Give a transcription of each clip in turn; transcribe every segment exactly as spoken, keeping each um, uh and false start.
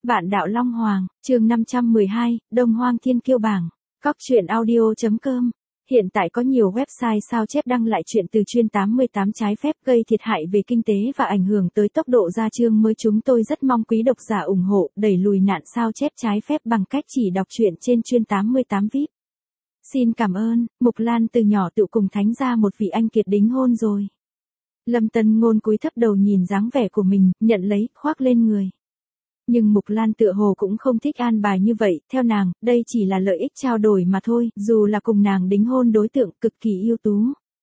Vạn đạo Long Hoàng, chương năm trăm mười hai, Đông Hoang Thiên Kiêu bảng. Cóc truyện audio chấm com. Hiện tại có nhiều website sao chép đăng lại chuyện từ chuyên tám mươi tám trái phép gây thiệt hại về kinh tế và ảnh hưởng tới tốc độ ra chương mới. Chúng tôi rất mong quý độc giả ủng hộ đẩy lùi nạn sao chép trái phép bằng cách chỉ đọc truyện trên chuyên tám mươi tám vi ai pi. Xin cảm ơn. Mục Lan từ nhỏ tự cùng thánh gia một vị anh kiệt đính hôn rồi. Lâm Tân Ngôn cúi thấp đầu nhìn dáng vẻ của mình, nhận lấy, khoác lên người. Nhưng Mục Lan tựa hồ cũng không thích an bài như vậy, theo nàng, đây chỉ là lợi ích trao đổi mà thôi, dù là cùng nàng đính hôn đối tượng cực kỳ ưu tú.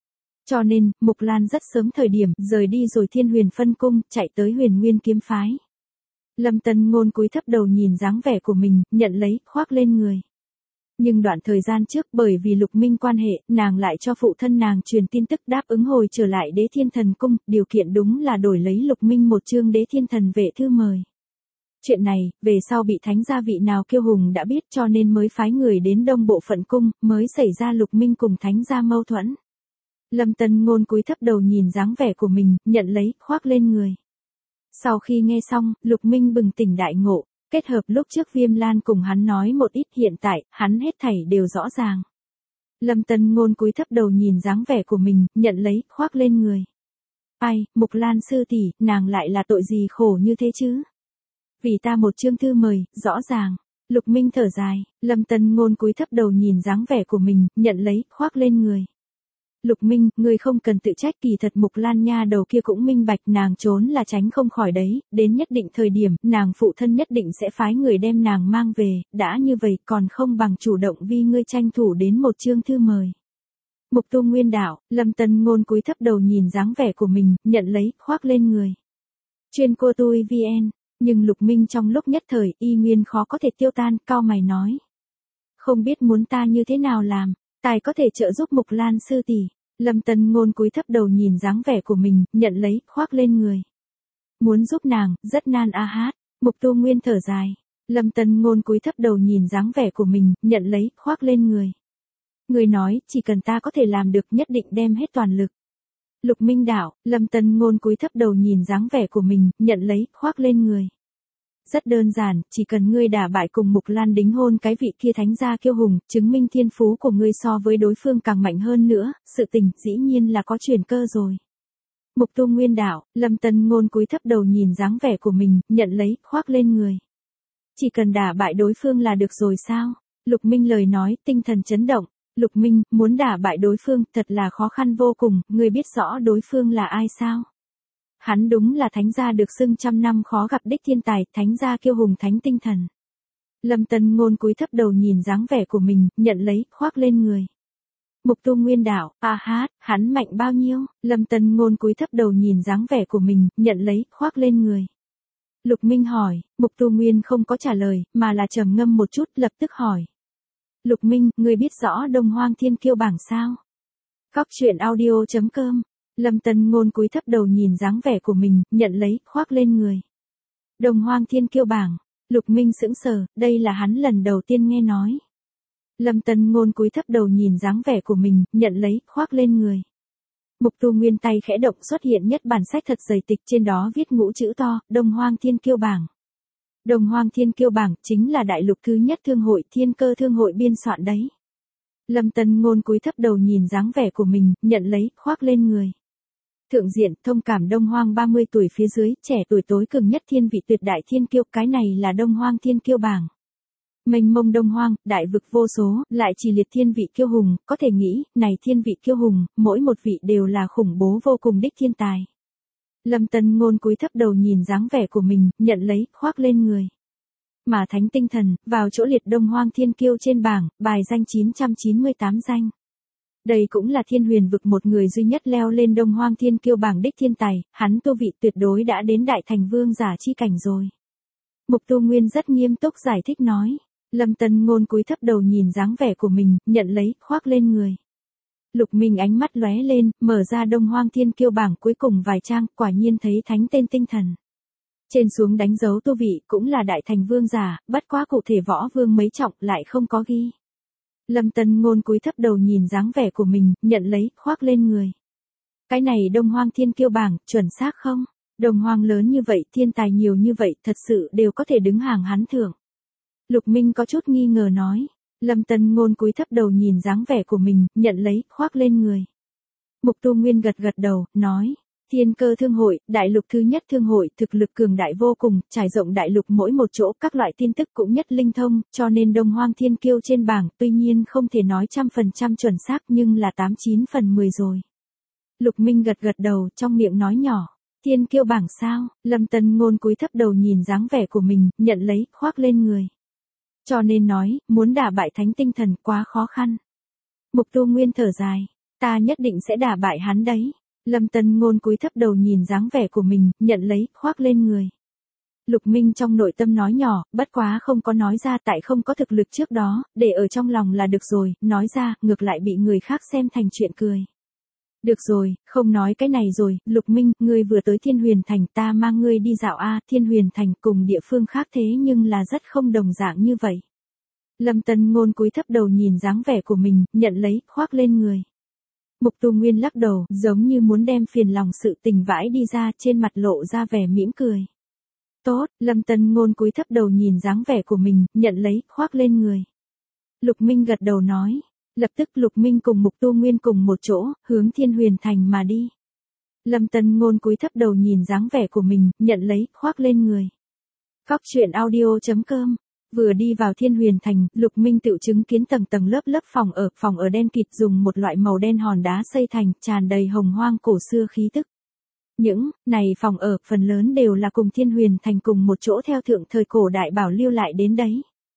Cho nên, Mục Lan rất sớm thời điểm, rời đi rồi Thiên Huyền phân cung, chạy tới Huyền Nguyên kiếm phái. Lâm Tân Ngôn cúi thấp đầu nhìn dáng vẻ của mình, nhận lấy, khoác lên người. Nhưng đoạn thời gian trước bởi vì Lục Minh quan hệ, nàng lại cho phụ thân nàng truyền tin tức đáp ứng hồi trở lại Đế Thiên Thần Cung, điều kiện đúng là đổi lấy Lục Minh một chương Đế Thiên Thần vệ thư mời. Chuyện này, về sau bị thánh gia vị nào kiêu hùng đã biết cho nên mới phái người đến đông bộ phận cung, mới xảy ra Lục Minh cùng thánh gia mâu thuẫn. Lâm Tân Ngôn cúi thấp đầu nhìn dáng vẻ của mình, nhận lấy, khoác lên người. Sau khi nghe xong, Lục Minh bừng tỉnh đại ngộ, kết hợp lúc trước Viêm Lan cùng hắn nói một ít, hiện tại, hắn hết thảy đều rõ ràng. Lâm Tân Ngôn cúi thấp đầu nhìn dáng vẻ của mình, nhận lấy, khoác lên người. Ai, Mục Lan sư tỷ, nàng lại là tội gì khổ như thế chứ? Vì ta một chương thư mời, rõ ràng. Lục Minh thở dài, Lâm Tân Ngôn cúi thấp đầu nhìn dáng vẻ của mình, nhận lấy, khoác lên người. Lục Minh, ngươi không cần tự trách, kỳ thật Mục Lan nha đầu kia cũng minh bạch nàng trốn là tránh không khỏi đấy, đến nhất định thời điểm, nàng phụ thân nhất định sẽ phái người đem nàng mang về, đã như vậy còn không bằng chủ động vì ngươi tranh thủ đến một chương thư mời. Mục Tu Nguyên đạo, Lâm Tân Ngôn cúi thấp đầu nhìn dáng vẻ của mình, nhận lấy, khoác lên người. Chuyên cô tui vn. Nhưng Lục Minh trong lúc nhất thời, y nguyên khó có thể tiêu tan, cau mày nói. Không biết muốn ta như thế nào làm, tài có thể trợ giúp Mục Lan sư tỷ. Lâm Tân Ngôn cúi thấp đầu nhìn dáng vẻ của mình, nhận lấy, khoác lên người. Muốn giúp nàng, rất nan a hát. Mục Tu Nguyên thở dài. Lâm Tân Ngôn cúi thấp đầu nhìn dáng vẻ của mình, nhận lấy, khoác lên người. Người nói, chỉ cần ta có thể làm được nhất định đem hết toàn lực. Lục Minh đạo, Lâm Tân Ngôn cúi thấp đầu nhìn dáng vẻ của mình, nhận lấy, khoác lên người. Rất đơn giản, chỉ cần ngươi đả bại cùng Mục Lan đính hôn cái vị kia thánh gia kiêu hùng, chứng minh thiên phú của ngươi so với đối phương càng mạnh hơn nữa, sự tình dĩ nhiên là có chuyển cơ rồi. Mục Tu Nguyên đạo, Lâm Tân Ngôn cúi thấp đầu nhìn dáng vẻ của mình, nhận lấy, khoác lên người. Chỉ cần đả bại đối phương là được rồi sao? Lục Minh lời nói, tinh thần chấn động. Lục Minh, muốn đả bại đối phương, thật là khó khăn vô cùng, ngươi biết rõ đối phương là ai sao? Hắn đúng là thánh gia được xưng trăm năm khó gặp đích thiên tài, thánh gia kiêu hùng thánh tinh thần. Lâm Tân Ngôn cúi thấp đầu nhìn dáng vẻ của mình, nhận lấy, khoác lên người. Mục Tu Nguyên đạo, a hát, hắn mạnh bao nhiêu? Lâm Tân Ngôn cúi thấp đầu nhìn dáng vẻ của mình, nhận lấy, khoác lên người. Lục Minh hỏi, Mục Tu Nguyên không có trả lời, mà là trầm ngâm một chút, lập tức hỏi. Lục Minh, ngươi biết rõ Đông Hoang Thiên Kiêu bảng sao? Cóc truyện audio chấm com. Lâm Tân Ngôn cúi thấp đầu nhìn dáng vẻ của mình, nhận lấy, khoác lên người. Đông Hoang Thiên Kiêu bảng. Lục Minh sững sờ, đây là hắn lần đầu tiên nghe nói. Lâm Tân Ngôn cúi thấp đầu nhìn dáng vẻ của mình, nhận lấy, khoác lên người. Mục Tu Nguyên tay khẽ động, xuất hiện nhất bản sách thật dày tịch, trên đó viết ngũ chữ to, Đông Hoang Thiên Kiêu bảng. Đông Hoang Thiên Kiêu bảng chính là đại lục thứ nhất thương hội Thiên Cơ thương hội biên soạn đấy. Lâm Tân Ngôn cúi thấp đầu nhìn dáng vẻ của mình, nhận lấy, khoác lên người. Thượng diện, thông cảm Đông Hoang ba mươi tuổi phía dưới, trẻ tuổi tối cường nhất thiên vị tuyệt đại thiên kiêu, cái này là Đông Hoang Thiên Kiêu bảng. Mênh mông Đông Hoang, đại vực vô số, lại chỉ liệt thiên vị kiêu hùng, có thể nghĩ, này thiên vị kiêu hùng, mỗi một vị đều là khủng bố vô cùng đích thiên tài. Lâm Tân Ngôn cúi thấp đầu nhìn dáng vẻ của mình, nhận lấy, khoác lên người. Mà thánh tinh thần, vào chỗ liệt Đông Hoang Thiên Kiêu trên bảng, bài danh chín trăm chín mươi tám danh. Đây cũng là Thiên Huyền vực một người duy nhất leo lên Đông Hoang Thiên Kiêu bảng đích thiên tài, hắn tu vị tuyệt đối đã đến đại thành vương giả chi cảnh rồi. Mục Tu Nguyên rất nghiêm túc giải thích nói. Lâm Tân Ngôn cúi thấp đầu nhìn dáng vẻ của mình, nhận lấy, khoác lên người. Lục Minh ánh mắt lóe lên, mở ra Đông Hoang Thiên Kiêu bảng cuối cùng vài trang, quả nhiên thấy thánh tên tinh thần. Trên xuống đánh dấu tu vị cũng là đại thành vương giả, bất quá cụ thể võ vương mấy trọng lại không có ghi. Lâm Tân Ngôn cúi thấp đầu nhìn dáng vẻ của mình, nhận lấy, khoác lên người. Cái này Đông Hoang Thiên Kiêu bảng, chuẩn xác không? Đồng Hoang lớn như vậy, thiên tài nhiều như vậy, thật sự đều có thể đứng hàng hắn thưởng. Lục Minh có chút nghi ngờ nói. Lâm Tân Ngôn cúi thấp đầu nhìn dáng vẻ của mình, nhận lấy, khoác lên người. Mục Tu Nguyên gật gật đầu, nói. Thiên Cơ Thương hội, đại lục thứ nhất thương hội, thực lực cường đại vô cùng, trải rộng đại lục mỗi một chỗ, các loại tin tức cũng nhất linh thông, cho nên Đông Hoang Thiên Kiêu trên bảng, tuy nhiên không thể nói trăm phần trăm chuẩn xác nhưng là tám chín phần mười rồi. Lục Minh gật gật đầu, trong miệng nói nhỏ. Thiên Kiêu bảng sao? Lâm Tân Ngôn cúi thấp đầu nhìn dáng vẻ của mình, nhận lấy, khoác lên người. Cho nên nói, muốn đả bại Thánh Tinh Thần quá khó khăn. Mục Tu Nguyên thở dài, ta nhất định sẽ đả bại hắn đấy. Lâm Tân Ngôn cúi thấp đầu nhìn dáng vẻ của mình, nhận lấy, khoác lên người. Lục Minh trong nội tâm nói nhỏ, bất quá không có nói ra tại không có thực lực trước đó, để ở trong lòng là được rồi, nói ra, ngược lại bị người khác xem thành chuyện cười. Được rồi, không nói cái này rồi, Lục Minh, ngươi vừa tới Thiên Huyền Thành, ta mang ngươi đi dạo a, Thiên Huyền Thành cùng địa phương khác thế nhưng là rất không đồng dạng như vậy. Lâm Tân Ngôn cúi thấp đầu nhìn dáng vẻ của mình, nhận lấy, khoác lên người. Mục Tu Nguyên lắc đầu, giống như muốn đem phiền lòng sự tình vãi đi ra, trên mặt lộ ra vẻ mỉm cười. Tốt, Lâm Tân Ngôn cúi thấp đầu nhìn dáng vẻ của mình, nhận lấy, khoác lên người. Lục Minh gật đầu nói. Lập tức Lục Minh cùng Mục Tu Nguyên cùng một chỗ, hướng Thiên Huyền Thành mà đi. Lâm Tân Ngôn cúi thấp đầu nhìn dáng vẻ của mình, nhận lấy, khoác lên người. Cóc truyện audio chấm com. Vừa đi vào Thiên Huyền Thành, Lục Minh tự chứng kiến tầng tầng lớp lớp phòng ở, phòng ở đen kịt dùng một loại màu đen hòn đá xây thành, tràn đầy hồng hoang cổ xưa khí tức. Những này phòng ở, phần lớn đều là cùng Thiên Huyền Thành cùng một chỗ theo thượng thời cổ đại bảo lưu lại đến đấy.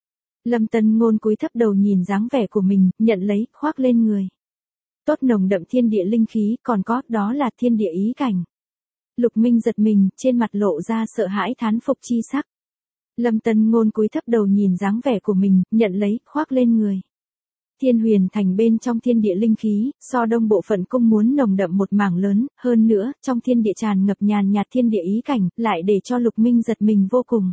Lâm Tân Ngôn cúi thấp đầu nhìn dáng vẻ của mình, nhận lấy, khoác lên người. Tốt nồng đậm thiên địa linh khí, còn có, đó là thiên địa ý cảnh. Lục Minh giật mình, trên mặt lộ ra sợ hãi thán phục chi sắc. Lâm Tân Ngôn cúi thấp đầu nhìn dáng vẻ của mình, nhận lấy, khoác lên người. Thiên Huyền Thành bên trong thiên địa linh khí, so đông bộ phận cung muốn nồng đậm một mảng lớn, hơn nữa, trong thiên địa tràn ngập nhàn nhạt thiên địa ý cảnh, lại để cho Lục Minh giật mình vô cùng.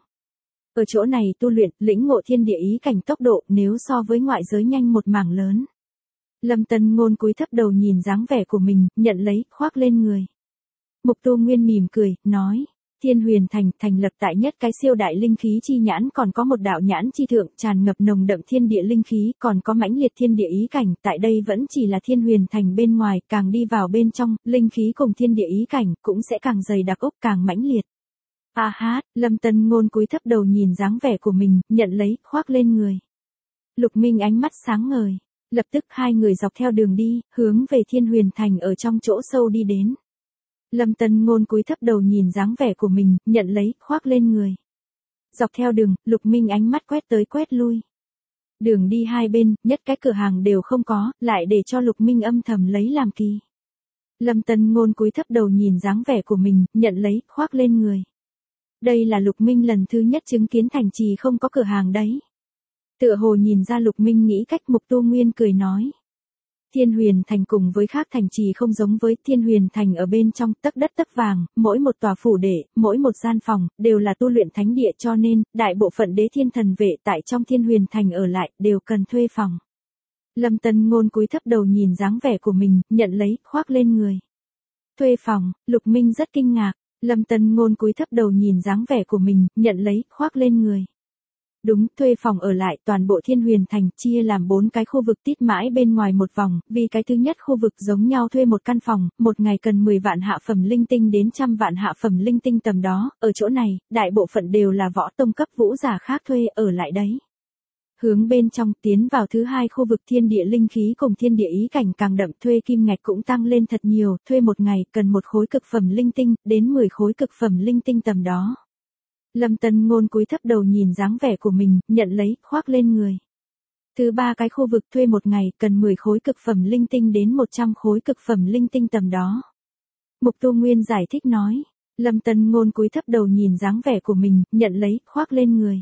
Ở chỗ này tu luyện, lĩnh ngộ thiên địa ý cảnh tốc độ nếu so với ngoại giới nhanh một mảng lớn. Lâm Tân Ngôn cúi thấp đầu nhìn dáng vẻ của mình, nhận lấy, khoác lên người. Mục Tu Nguyên mỉm cười, nói. Thiên Huyền Thành, thành lập tại nhất cái siêu đại linh khí chi nhãn, còn có một đạo nhãn chi thượng, tràn ngập nồng đậm thiên địa linh khí, còn có mãnh liệt thiên địa ý cảnh, tại đây vẫn chỉ là Thiên Huyền Thành bên ngoài, càng đi vào bên trong, linh khí cùng thiên địa ý cảnh, cũng sẽ càng dày đặc ốc, càng mãnh liệt. A hát, Lâm Tân Ngôn cúi thấp đầu nhìn dáng vẻ của mình, nhận lấy, khoác lên người. Lục Minh ánh mắt sáng ngời, lập tức hai người dọc theo đường đi, hướng về Thiên Huyền Thành ở trong chỗ sâu đi đến. Lâm Tân Ngôn cúi thấp đầu nhìn dáng vẻ của mình, nhận lấy, khoác lên người. Dọc theo đường, Lục Minh ánh mắt quét tới quét lui. Đường đi hai bên, nhất cái cửa hàng đều không có, lại để cho Lục Minh âm thầm lấy làm kỳ. Lâm Tân Ngôn cúi thấp đầu nhìn dáng vẻ của mình, nhận lấy, khoác lên người. Đây là Lục Minh lần thứ nhất chứng kiến thành trì không có cửa hàng đấy. Tựa hồ nhìn ra Lục Minh nghĩ cách, Mục Tu Nguyên cười nói. Thiên Huyền Thành cùng với khác thành trì không giống với Thiên Huyền Thành ở bên trong tấc đất tấc vàng, mỗi một tòa phủ đệ, mỗi một gian phòng, đều là tu luyện thánh địa cho nên, đại bộ phận đế thiên thần vệ tại trong Thiên Huyền Thành ở lại, đều cần thuê phòng. Lâm Tân Ngôn cúi thấp đầu nhìn dáng vẻ của mình, nhận lấy, khoác lên người. Thuê phòng, Lục Minh rất kinh ngạc, Lâm Tân Ngôn cúi thấp đầu nhìn dáng vẻ của mình, nhận lấy, khoác lên người. Đúng, thuê phòng ở lại, toàn bộ Thiên Huyền Thành chia làm bốn cái khu vực tít mãi bên ngoài một vòng, vì cái thứ nhất khu vực giống nhau thuê một căn phòng, một ngày cần mười vạn hạ phẩm linh tinh đến trăm vạn hạ phẩm linh tinh tầm đó, ở chỗ này, đại bộ phận đều là võ tông cấp vũ giả khác thuê ở lại đấy. Hướng bên trong tiến vào thứ hai khu vực thiên địa linh khí cùng thiên địa ý cảnh càng đậm, thuê kim ngạch cũng tăng lên thật nhiều, thuê một ngày cần một khối cực phẩm linh tinh, đến mười khối cực phẩm linh tinh tầm đó. Lâm Tân Ngôn cúi thấp đầu nhìn dáng vẻ của mình, nhận lấy, khoác lên người. Thứ ba cái khu vực thuê một ngày cần mười khối cực phẩm linh tinh đến một trăm khối cực phẩm linh tinh tầm đó. Mục Tu Nguyên giải thích nói. Lâm Tân Ngôn cúi thấp đầu nhìn dáng vẻ của mình, nhận lấy, khoác lên người.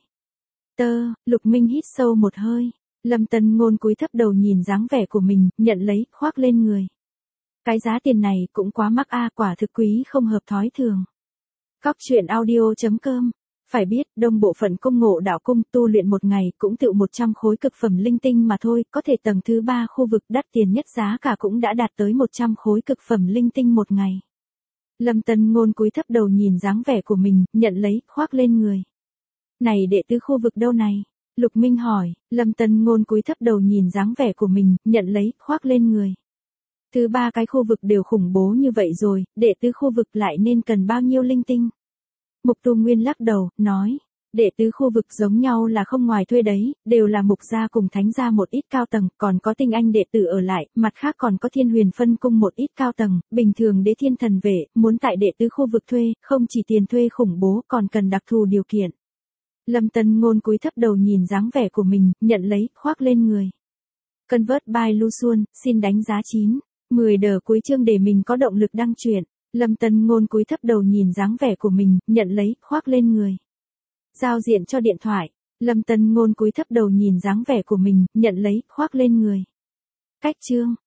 Tơ, Lục Minh hít sâu một hơi. Lâm Tân Ngôn cúi thấp đầu nhìn dáng vẻ của mình, nhận lấy, khoác lên người. Cái giá tiền này cũng quá mắc a, quả thực quý không hợp thói thường. Cóc truyện audio chấm com. Phải biết, đông bộ phận cung Ngộ Đạo cung tu luyện một ngày cũng tự một trăm khối cực phẩm linh tinh mà thôi, có thể tầng thứ ba khu vực đắt tiền nhất giá cả cũng đã đạt tới một trăm khối cực phẩm linh tinh một ngày. Lâm Tân Ngôn cúi thấp đầu nhìn dáng vẻ của mình, nhận lấy, khoác lên người. Này đệ tứ khu vực đâu này? Lục Minh hỏi, Lâm Tân Ngôn cúi thấp đầu nhìn dáng vẻ của mình, nhận lấy, khoác lên người. Thứ ba cái khu vực đều khủng bố như vậy rồi, đệ tứ khu vực lại nên cần bao nhiêu linh tinh? Mục Tu Nguyên lắc đầu, nói, đệ tứ khu vực giống nhau là không ngoài thuê đấy, đều là mục gia cùng thánh gia một ít cao tầng, còn có tinh anh đệ tử ở lại, mặt khác còn có thiên huyền phân cung một ít cao tầng, bình thường đế thiên thần vệ, muốn tại đệ tứ khu vực thuê, không chỉ tiền thuê khủng bố còn cần đặc thù điều kiện. Lâm Tân Ngôn cúi thấp đầu nhìn dáng vẻ của mình, nhận lấy, khoác lên người. Convert by Lu Xuân, xin đánh giá chín, mười đờ cuối chương để mình có động lực đăng truyện. Lâm Tân Ngôn cúi thấp đầu nhìn dáng vẻ của mình, nhận lấy, khoác lên người. Giao diện cho điện thoại. Lâm Tân Ngôn cúi thấp đầu nhìn dáng vẻ của mình, nhận lấy, khoác lên người. Cách chương.